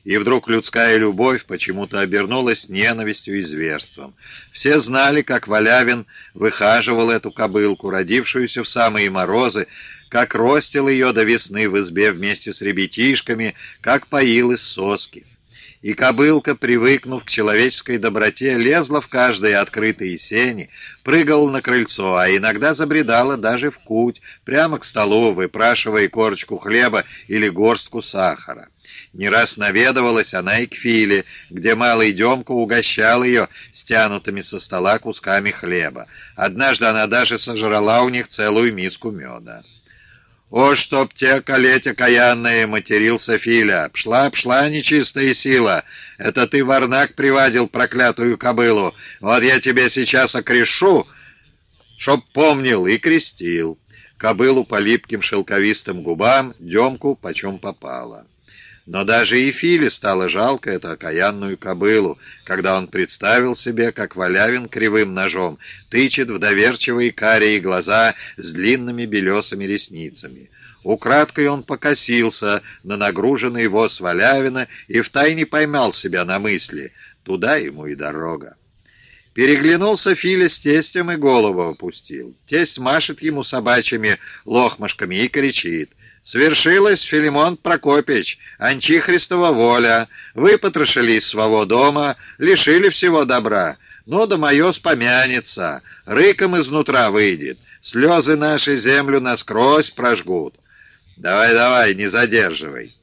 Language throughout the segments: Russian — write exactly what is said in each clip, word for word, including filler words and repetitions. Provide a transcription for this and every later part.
И вдруг людская любовь почему-то обернулась ненавистью и зверством. Все знали, как Валявин выхаживал эту кобылку, родившуюся в самые морозы, как ростил ее до весны в избе вместе с ребятишками, как поил из соски. И кобылка, привыкнув к человеческой доброте, лезла в каждые открытые сени, прыгала на крыльцо, а иногда забредала даже в куть, прямо к столу, выпрашивая корочку хлеба или горстку сахара. Не раз наведывалась она и к Филе, где малый Демка угощал ее стянутыми со стола кусками хлеба. Однажды она даже сожрала у них целую миску меда. «О, чтоб те, колеть окаянные!» — матерился Филя. «Пшла, пшла, нечистая сила! Это ты, Варнак, приводил проклятую кобылу! Вот я тебе сейчас окрешу, чтоб помнил!» И крестил. Кобылу по липким шелковистым губам, Демку почем попало. Но даже и Филе стало жалко эту окаянную кобылу, когда он представил себе, как Валявин кривым ножом тычет в доверчивые карие глаза с длинными белесыми ресницами. Украдкой он покосился на нагруженный воз Валявина и втайне поймал себя на мысли: туда ему и дорога. Переглянулся Филя с тестем и голову опустил. Тесть машет ему собачьими лохмашками и кричит: «Свершилось, Филимон Прокопич, Анчихристова воля. Вы потрошили из своего дома, лишили всего добра. Ну да мое спомянется, рыком изнутра выйдет, слезы нашей землю насквозь прожгут. Давай-давай, не задерживай».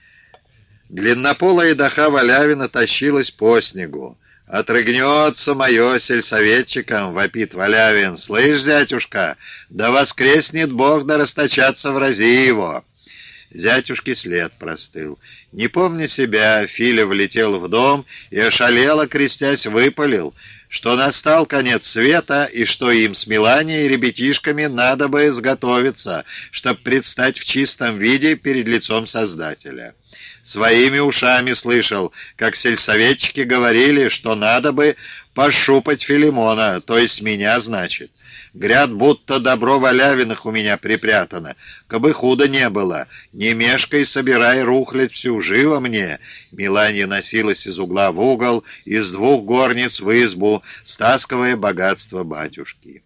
Длиннополая доха Валявина тащилась по снегу. «Отрыгнется мое сельсоветчиком!» — вопит Валявин. «Слышь, зятюшка, да воскреснет Бог, да расточаться врази его!» Зятюшке след простыл. Не помня себя, Филя влетел в дом и, ошалело крестясь, выпалил, что настал конец света и что им с Миланей и ребятишками надо бы изготовиться, чтоб предстать в чистом виде перед лицом Создателя. Своими ушами слышал, как сельсоветчики говорили, что надо бы пощупать Филимона, то есть меня, значит. Гряд, будто добро Валявиных у меня припрятано. Кабы худо не было, не мешкай, собирай рухлядь всю, живо мне. Миланья носилась из угла в угол, из двух горниц в избу, стаскивая богатство батюшки.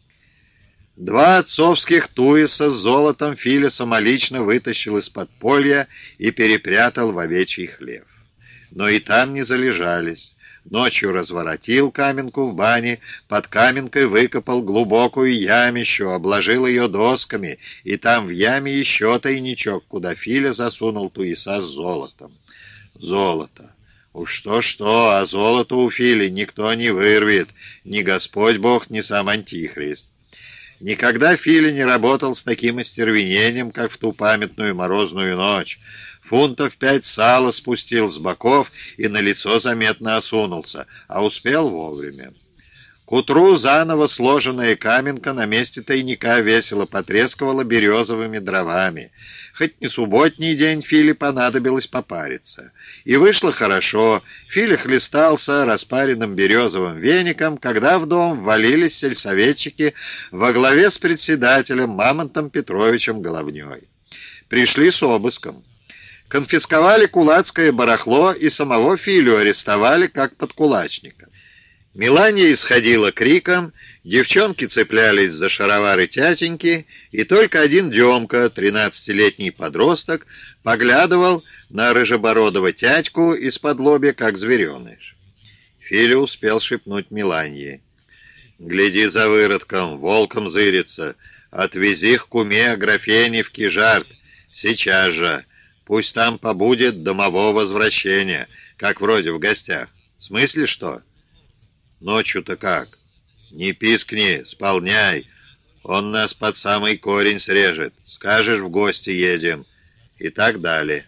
Два отцовских туиса с золотом Филя самолично вытащил из подполья и перепрятал в овечий хлев. Но и там не залежались. Ночью разворотил каменку в бане, под каменкой выкопал глубокую ямищу, обложил ее досками, и там в яме еще тайничок, куда Филя засунул туиса с золотом. Золото. Уж что-что, а золото у Фили никто не вырвет, ни Господь Бог, ни сам Антихрист. Никогда Филя не работал с таким остервенением, как в ту памятную морозную ночь. Фунтов пять сала спустил с боков и на лицо заметно осунулся, а успел вовремя. К утру заново сложенная каменка на месте тайника весело потрескивала березовыми дровами. Хоть не субботний день, Филе понадобилось попариться. И вышло хорошо. Филя хлестался распаренным березовым веником, когда в дом ввалились сельсоветчики во главе с председателем Мамонтом Петровичем Головней. Пришли с обыском. Конфисковали кулацкое барахло и самого Филю арестовали как подкулачника. Миланья исходила криком, девчонки цеплялись за шаровары тятеньки, и только один Демка, тринадцатилетний подросток, поглядывал на рыжебородого тятьку из-под лобья, как звереныш. Филя успел шепнуть Миланье: «Гляди за выродком, волком зырится, отвези к куме Аграфене в Кижарт, сейчас же, пусть там побудет до моего возвращения, как вроде в гостях. В смысле что? Ночью-то как? Не пискни, сполняй. Он нас под самый корень срежет. Скажешь, в гости едем. И так далее».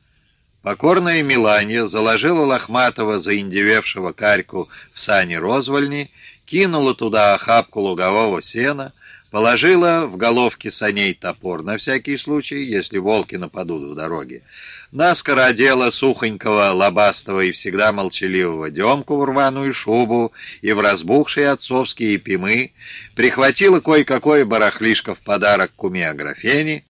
Покорная Миланья заложила лохматого заиндевевшего карьку в сани розвольни, кинула туда охапку лугового сена, положила в головки саней топор на всякий случай, если волки нападут в дороге, наскоро одела сухонького, лобастого и всегда молчаливого Демку в рваную шубу и в разбухшие отцовские пимы, прихватила кое-какое барахлишко в подарок куме Аграфене,